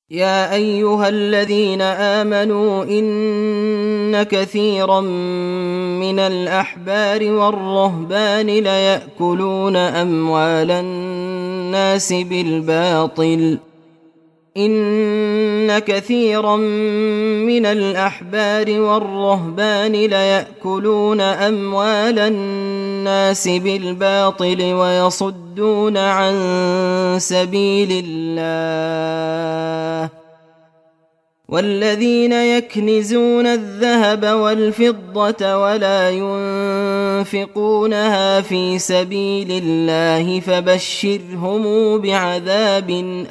يا أيها الذين آمنوا إن كثيرا من الأحبار والرهبان ليأكلون أموال الناس بالباطل ويصدون عن سبيل الله والذين يكنزون الذهب والفضة ولا ينفقونها في سبيل الله فبشرهم بعذاب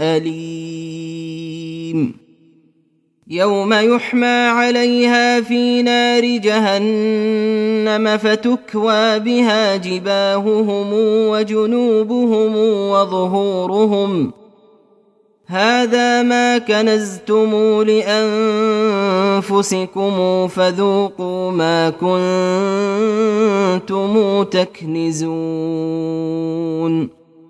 أليم يوم يحمى عليها في نار جهنم فتكوى بها جباههم وجنوبهم وظهورهم هذا ما كنزتم لأنفسكم فذوقوا ما كنتم تكنزون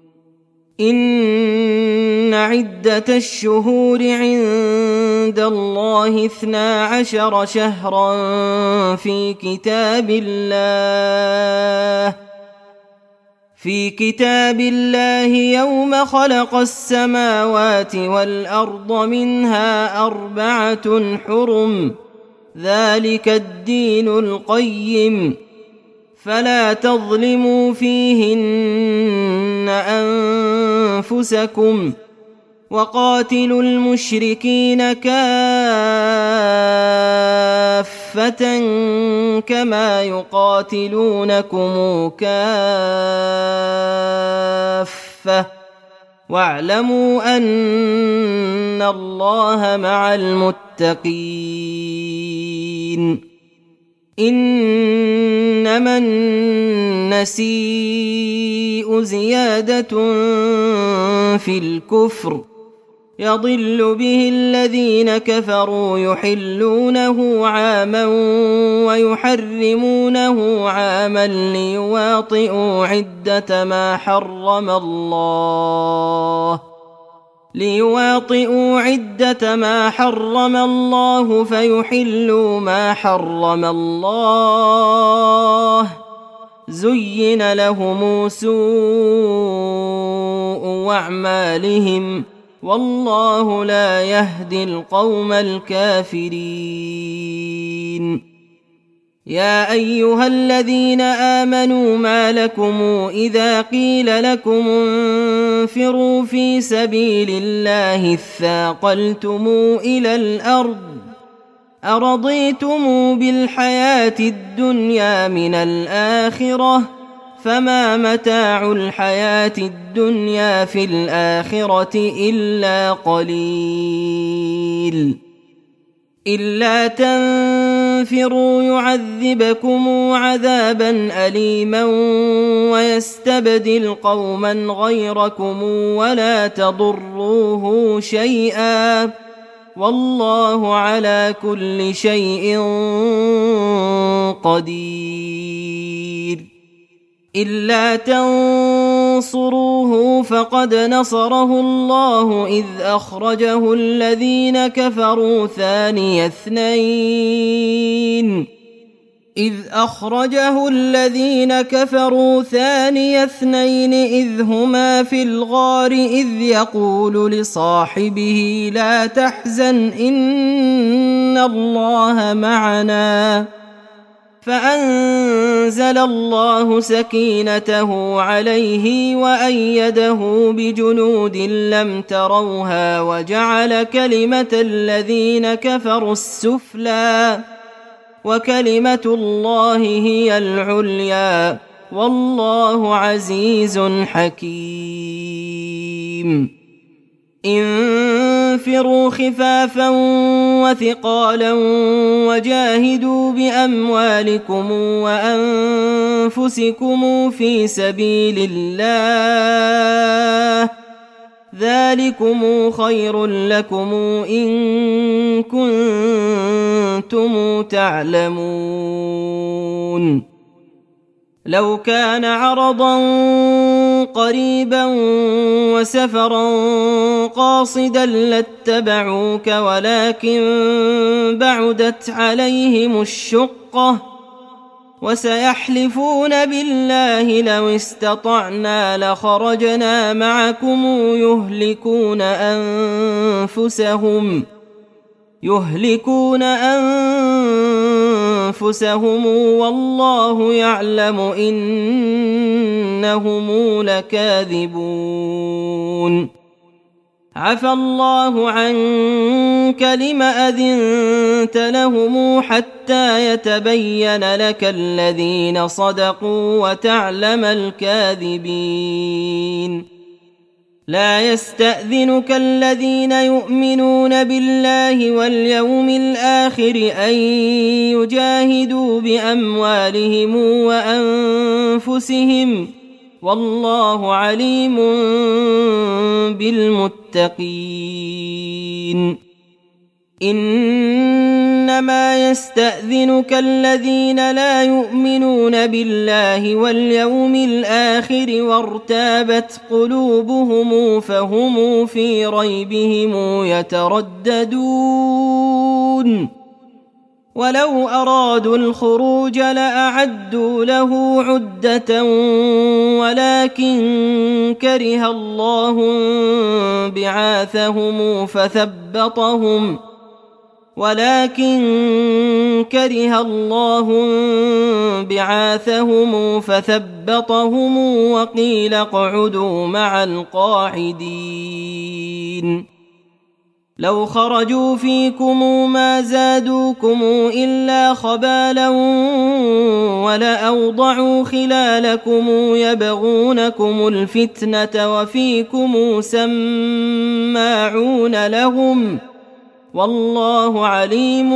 إن عدة الشهور عند الله 12 شهرا في كتاب الله يوم خلق السماوات والأرض منها 4 حرم ذلك الدين القيم فلا تظلموا فيهن أنفسكم وقاتلوا المشركين كافة كما يقاتلونكم كافة واعلموا أن الله مع المتقين إنما النسيء زيادة في الكفر يضل به الذين كفروا يحلونه عاما ويحرمونه عاما ليواطئوا عدة ما حرم الله فيحلوا ما حرم الله زين لهم سوء أعمالهم والله لا يهدي القوم الكافرين يا أيها الذين آمنوا ما لكم إذا قيل لكم انفروا في سبيل الله اثاقلتم إلى الأرض أرضيتم بالحياة الدنيا من الآخرة فما متاع الحياة الدنيا في الآخرة إلا قليل إلا تنفروا يعذبكم عذابا أليما ويستبدل قوما غيركم ولا تضروه شيئا والله على كل شيء قدير إلا تنصروه فقد نصره الله إذ أخرجه الذين كفروا ثاني اثنين إذ هما في الغار إذ يقول لصاحبه لا تحزن إن الله معنا فأنزل الله سكينته عليه وأيده بجنود لم تروها وجعل كلمة الذين كفروا السفلى وكلمة الله هي العليا والله عزيز حكيم انفروا خفافا وثقالا وجاهدوا بأموالكم وأنفسكم في سبيل الله ذلكم خير لكم إن كنتم تعلمون لو كان عرضا قريبا وسفرا قاصدا لاتبعوك ولكن بعدت عليهم الشقة وسيحلفون بالله لو استطعنا لخرجنا معكم يهلكون أنفسهم والله يعلم إنهم لكاذبون عفى الله عنك لم أذنت لهم حتى يتبين لك الذين صدقوا وتعلم الكاذبين لا يستأذنك الذين يؤمنون بالله واليوم الآخر أن يجاهدوا بأموالهم وأنفسهم والله عليم بالمتقين إنما يستأذنك الذين لا يؤمنون بالله واليوم الآخر وارتابت قلوبهم فهم في ريبهم يترددون ولو أرادوا الخروج لأعدوا له عدة ولكن كره الله بعاثهم فثبطهم وقيل اقعدوا مع القاعدين لو خرجوا فيكم ما زادوكم إلا خبالا ولأوضعوا خلالكم يبغونكم الفتنة وفيكم سماعون لهم والله عليم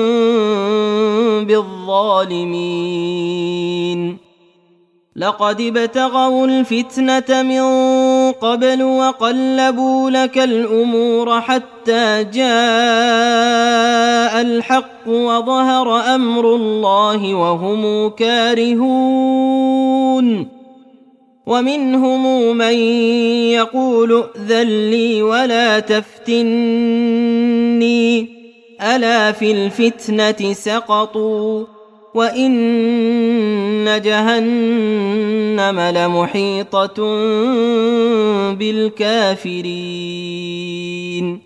بالظالمين لقد ابتغوا الفتنة من قبل وقلبوا لك الأمور حتى جاء الحق وظهر أمر الله وهم كارهون ومنهم من يقول ائذن لي ولا تفتني ألا في الفتنة سقطوا وإن جهنم لمحيطة بالكافرين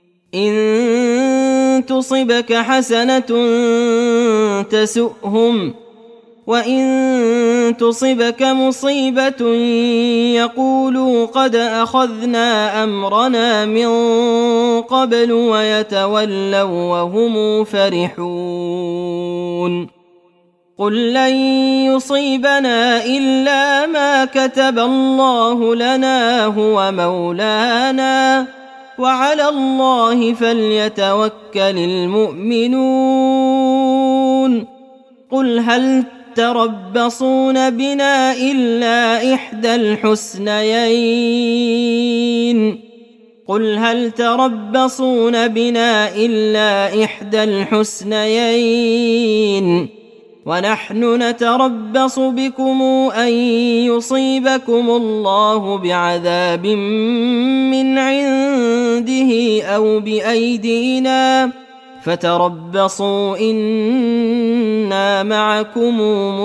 إن تصبك حسنة تسؤهم وإن تصبك مصيبة يقولوا قد أخذنا أمرنا من قبل ويتولوا وهم فرحون قل لن يصيبنا إلا ما كتب الله لنا هو مولانا وعلى الله فليتوكل المؤمنون قل هل تربصون بنا إلا إحدى الحسنيين ونحن نتربص بكم أن يصيبكم الله بعذاب من عنده أو بأيدينا فتربصوا إنا معكم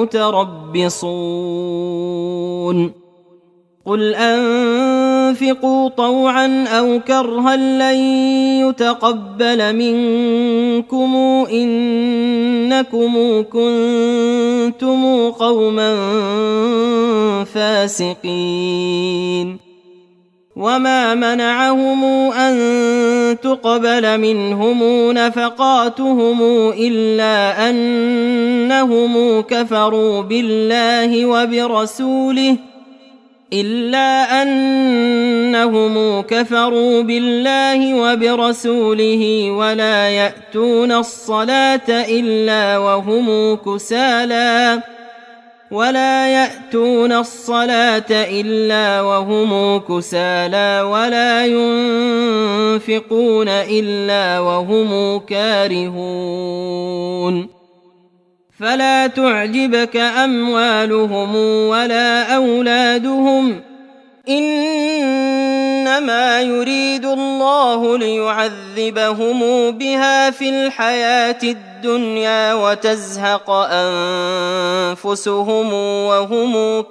متربصون قل أنفقوا طوعا أو كرها لن يتقبل منكم إنكم كنتم قوما فاسقين وما منعهم أن تقبل منهم نفقاتهم إلا أنهم كفروا بالله وبرسوله ولا يأتون الصلاة إلا وهم كسالى ولا ينفقون إلا وهم كارهون فلا تعجبك أموالهم ولا أولادهم إنما يريد الله ليعذبهم بها في الحياة الدنيا وتزهق أنفسهم وهم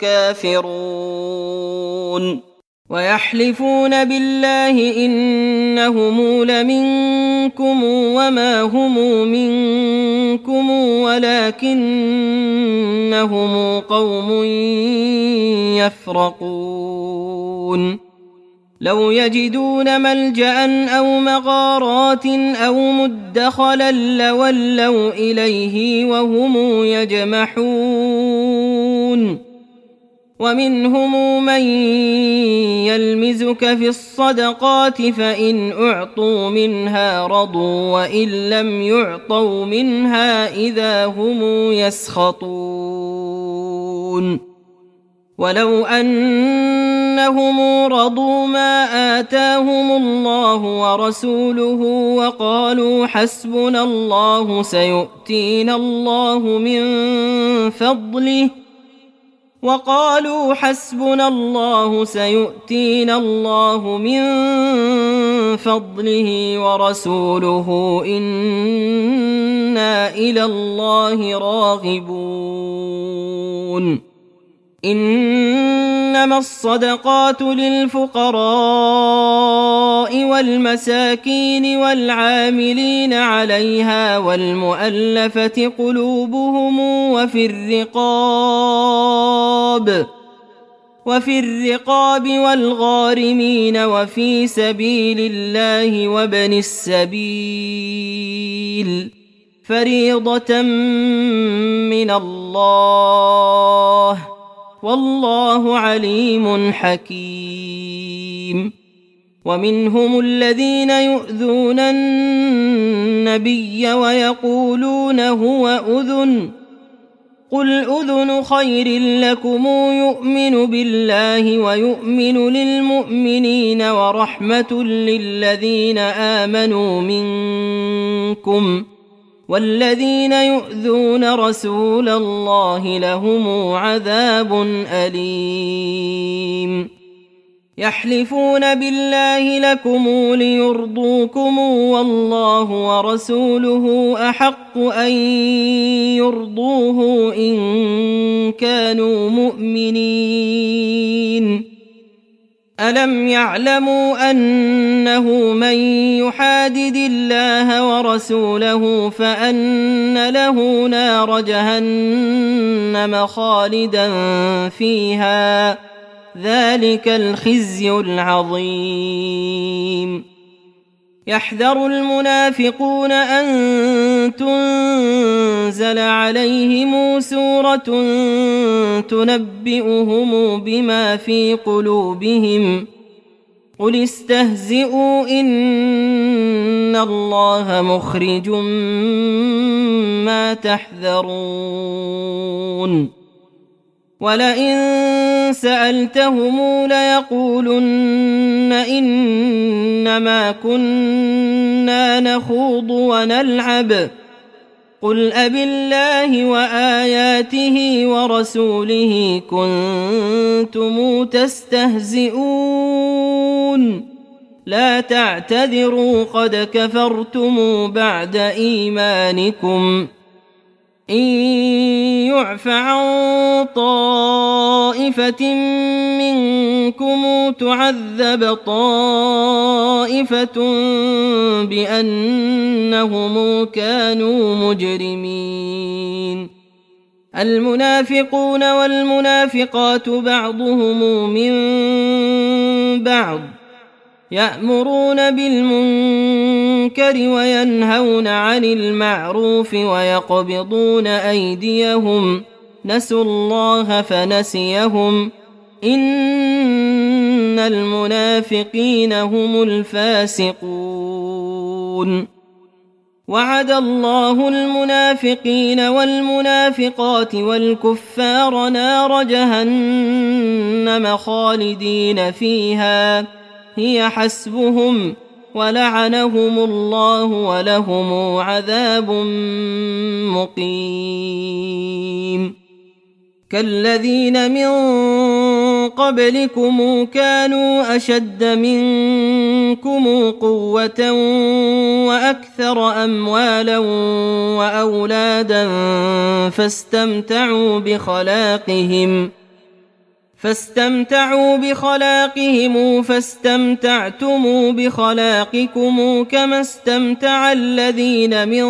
كافرون ويحلفون بالله إنهم لمنكم وما هم منكم ولكنهم قوم يفرقون لو يجدون ملجأ أو مغارات أو مدخلا لولوا إليه وهم يجمحون ومنهم من يلمزك في الصدقات فإن أعطوا منها رضوا وإن لم يعطوا منها إذا هم يسخطون ولو أنهم رضوا ما آتاهم الله ورسوله وقالوا حسبنا الله سيؤتينا الله من فضله ورسوله إنا إلى الله راغبون إنما الصدقات للفقراء والمساكين والعاملين عليها والمؤلفة قلوبهم وفي الرقاب والغارمين وفي سبيل الله وابن السبيل فريضة من الله والله عليم حكيم ومنهم الذين يؤذون النبي ويقولون هو أذن قل أذن خير لكم يؤمن بالله ويؤمن للمؤمنين ورحمة للذين آمنوا منكم والذين يؤذون رسول الله لهم عذاب أليم يحلفون بالله لكم ليرضوكم والله ورسوله أحق أن يرضوه إن كانوا مؤمنين ألم يعلموا أنه من يحادد الله ورسوله فأن له نار جهنم خالدا فيها ذلك الخزي العظيم يحذر المنافقون أن تنزل عليهم سورة تنبئهم بما في قلوبهم قل استهزئوا إن الله مخرج ما تحذرون ولئن سألتهم ليقولن إنما كنا نخوض ونلعب قل أبالله وآياته ورسوله كنتم تستهزئون لا تعتذروا قد كفرتم بعد إيمانكم إن يعف عن طائفة منكم تعذب طائفة بأنهم كانوا مجرمين المنافقون والمنافقات بعضهم من بعض يأمرون بالمنكر وينهون عن المعروف ويقبضون أيديهم نسوا الله فنسيهم إن المنافقين هم الفاسقون وعد الله المنافقين والمنافقات والكفار نار جهنم خالدين فيها هي حسبهم ولعنهم الله ولهم عذاب مقيم كالذين من قبلكم كانوا أشد منكم قوة وأكثر أموالا وأولادا فاستمتعوا بخلاقهم فاستمتعتم بخلاقكم كما استمتع الذين من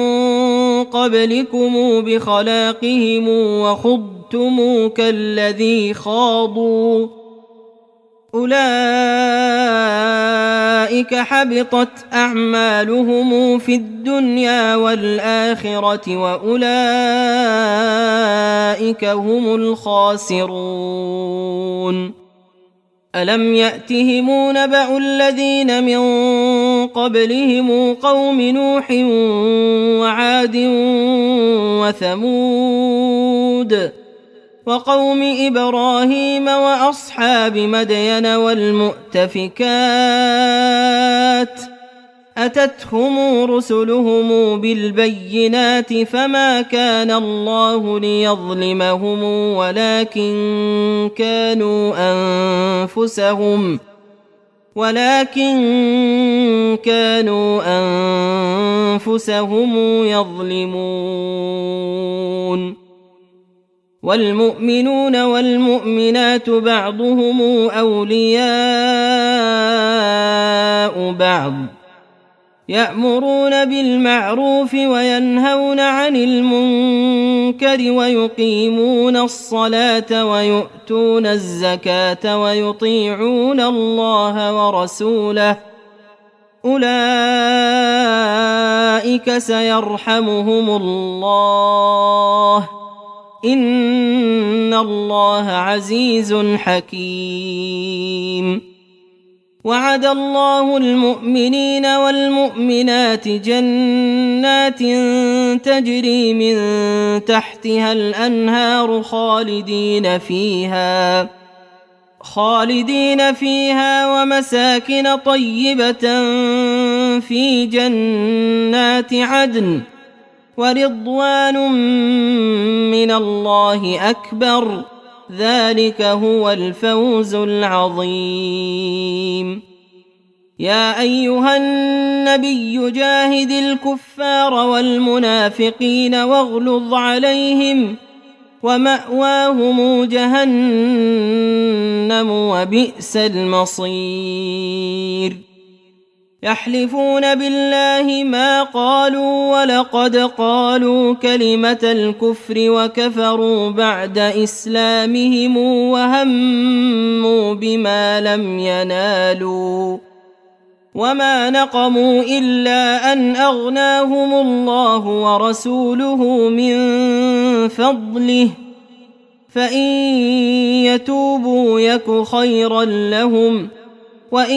قبلكم بخلاقهم وخضتم كالذي خاضوا أولئك حبطت أعمالهم في الدنيا والآخرة وأولئك هم الخاسرون ألم يأتهم نبأ الذين من قبلهم قوم نوح وعاد وثمود وقوم إبراهيم وأصحاب مدين والمؤتفكات أتتهم رسلهم بالبينات فما كان الله ليظلمهم ولكن كانوا أنفسهم يظلمون والمؤمنون والمؤمنات بعضهم أولياء بعض يأمرون بالمعروف وينهون عن المنكر ويقيمون الصلاة ويؤتون الزكاة ويطيعون الله ورسوله أولئك سيرحمهم الله إن الله عزيز حكيم وعد الله المؤمنين والمؤمنات جنات تجري من تحتها الأنهار خالدين فيها ومساكن طيبة في جنات عدن ورضوان من الله أكبر ذلك هو الفوز العظيم يا أيها النبي جاهد الكفار والمنافقين واغلظ عليهم ومأواهم جهنم وبئس المصير يحلفون بالله ما قالوا ولقد قالوا كلمة الكفر وكفروا بعد إسلامهم وهموا بما لم ينالوا وما نقموا إلا أن أغناهم الله ورسوله من فضله فإن يتوبوا يك خيرا لهم وإن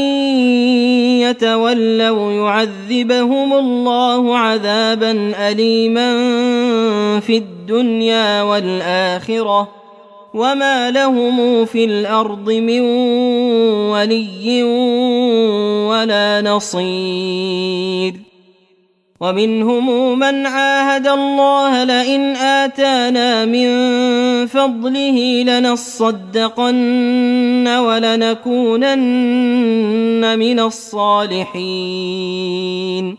يتولوا يعذبهم الله عذابا أليما في الدنيا والآخرة وما لهم في الأرض من ولي ولا نصير ومنهم من عاهد الله لئن آتانا من فضله لنصدقن ولنكونن من الصالحين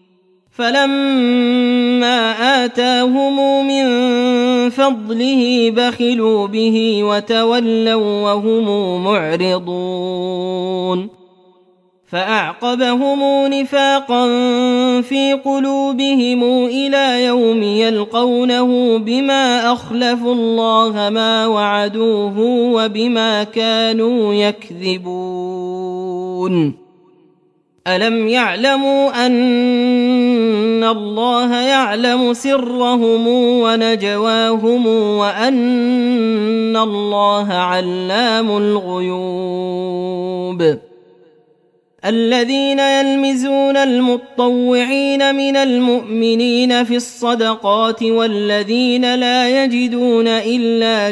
فلما آتاهم من فضله بخلوا به وتولوا وهم معرضون فأعقبهم نفاقا في قلوبهم إلى يوم يلقونه بما أخلفوا الله ما وعدوه وبما كانوا يكذبون ألم يعلموا أن الله يعلم سرهم ونجواهم وأن الله علام الغيوب الذين يلمزون المطوعين من المؤمنين في الصدقات والذين لا يجدون إلا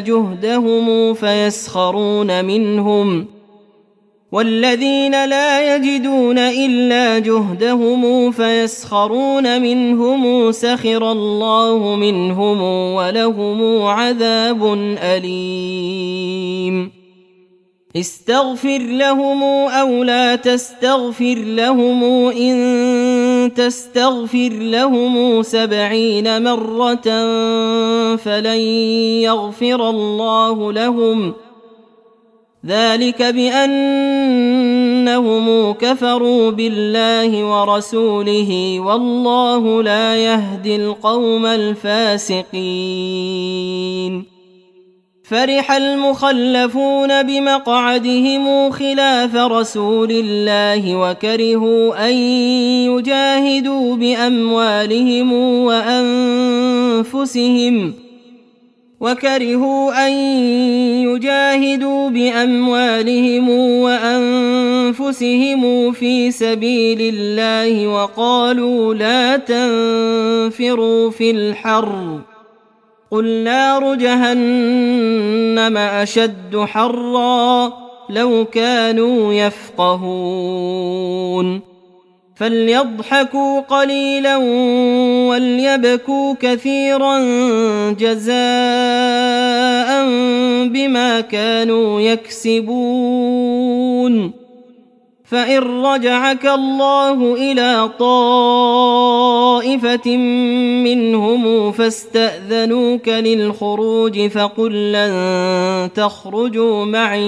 جهدهم فيسخرون منهم سخر الله منهم ولهم عذاب أليم استغفر لهم أو لا تستغفر لهم إن تستغفر لهم 70 مرة فلن يغفر الله لهم ذلك بأنهم كفروا بالله ورسوله والله لا يهدي القوم الفاسقين فرح المخلفون بمقعدهم خلاف رسول الله وكرهوا أن يجاهدوا بأموالهم وأنفسهم في سبيل الله وقالوا لا تنفروا في الحر قل نار جهنم أشد حرا لو كانوا يفقهون فليضحكوا قليلا وليبكوا كثيرا جزاء بما كانوا يكسبون فإن رجعك الله إلى طائفة منهم فاستأذنوك للخروج فقل لن تخرجوا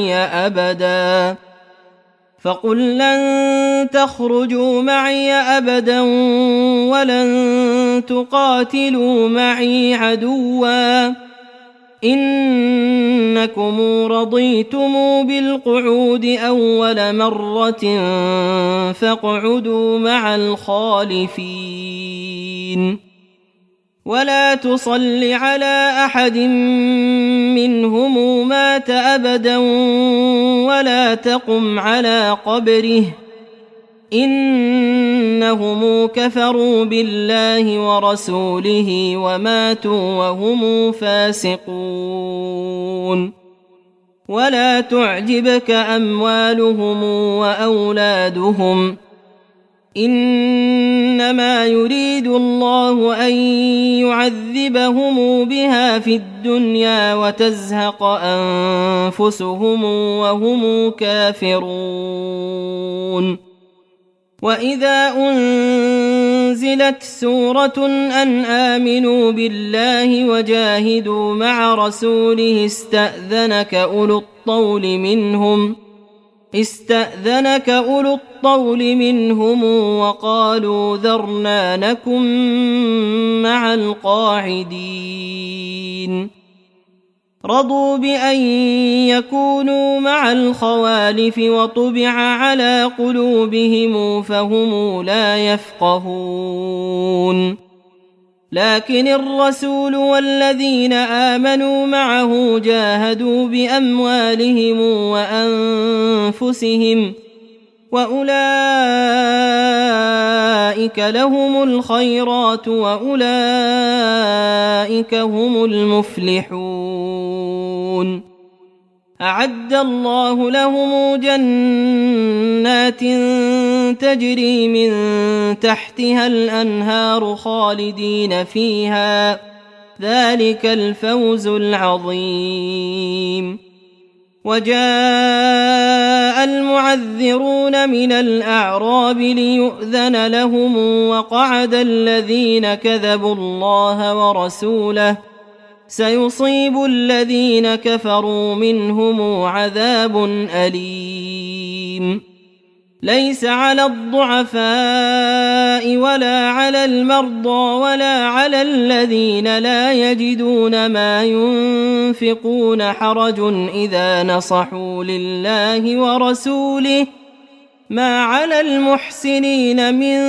معي أبدا ولن تقاتلوا معي عدوا إنكم رضيتم بالقعود أول مرة فاقعدوا مع الخالفين ولا تصل على أحد منهم مات أبدا ولا تقم على قبره إنهم كفروا بالله ورسوله وماتوا وهم فاسقون ولا تعجبك أموالهم وأولادهم إنما يريد الله أن يعذبهم بها في الدنيا وتزهق أنفسهم وهم كافرون وإذا أنزلت سورة أن آمنوا بالله وجاهدوا مع رسوله استأذنك أولو الطول منهم وقالوا ذرنا نكن مع القاعدين رضوا بأن يكونوا مع الخوالف وطبع على قلوبهم فهم لا يفقهون لكن الرسول والذين آمنوا معه جاهدوا بأموالهم وأنفسهم وأولئك لهم الخيرات وأولئك هم المفلحون أعد الله لهم جنات تجري من تحتها الأنهار خالدين فيها ذلك الفوز العظيم وجاء المعذرون من الأعراب ليؤذن لهم وقعد الذين كذبوا الله ورسوله سيصيب الذين كفروا منهم عذاب أليم ليس على الضعفاء ولا على المرضى ولا على الذين لا يجدون ما ينفقون حرج إذا نصحوا لله ورسوله ما على المحسنين من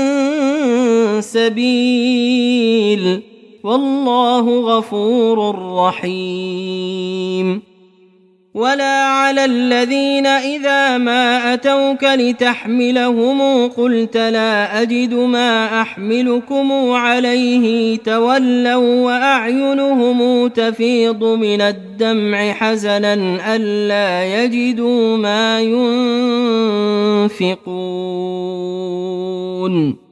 سبيل والله غفور رحيم ولا على الذين إذا ما أتوك لتحملهم قلت لا أجد ما أحملكم عليه تولوا وأعينهم تفيض من الدمع حزنا ألا يجدوا ما ينفقون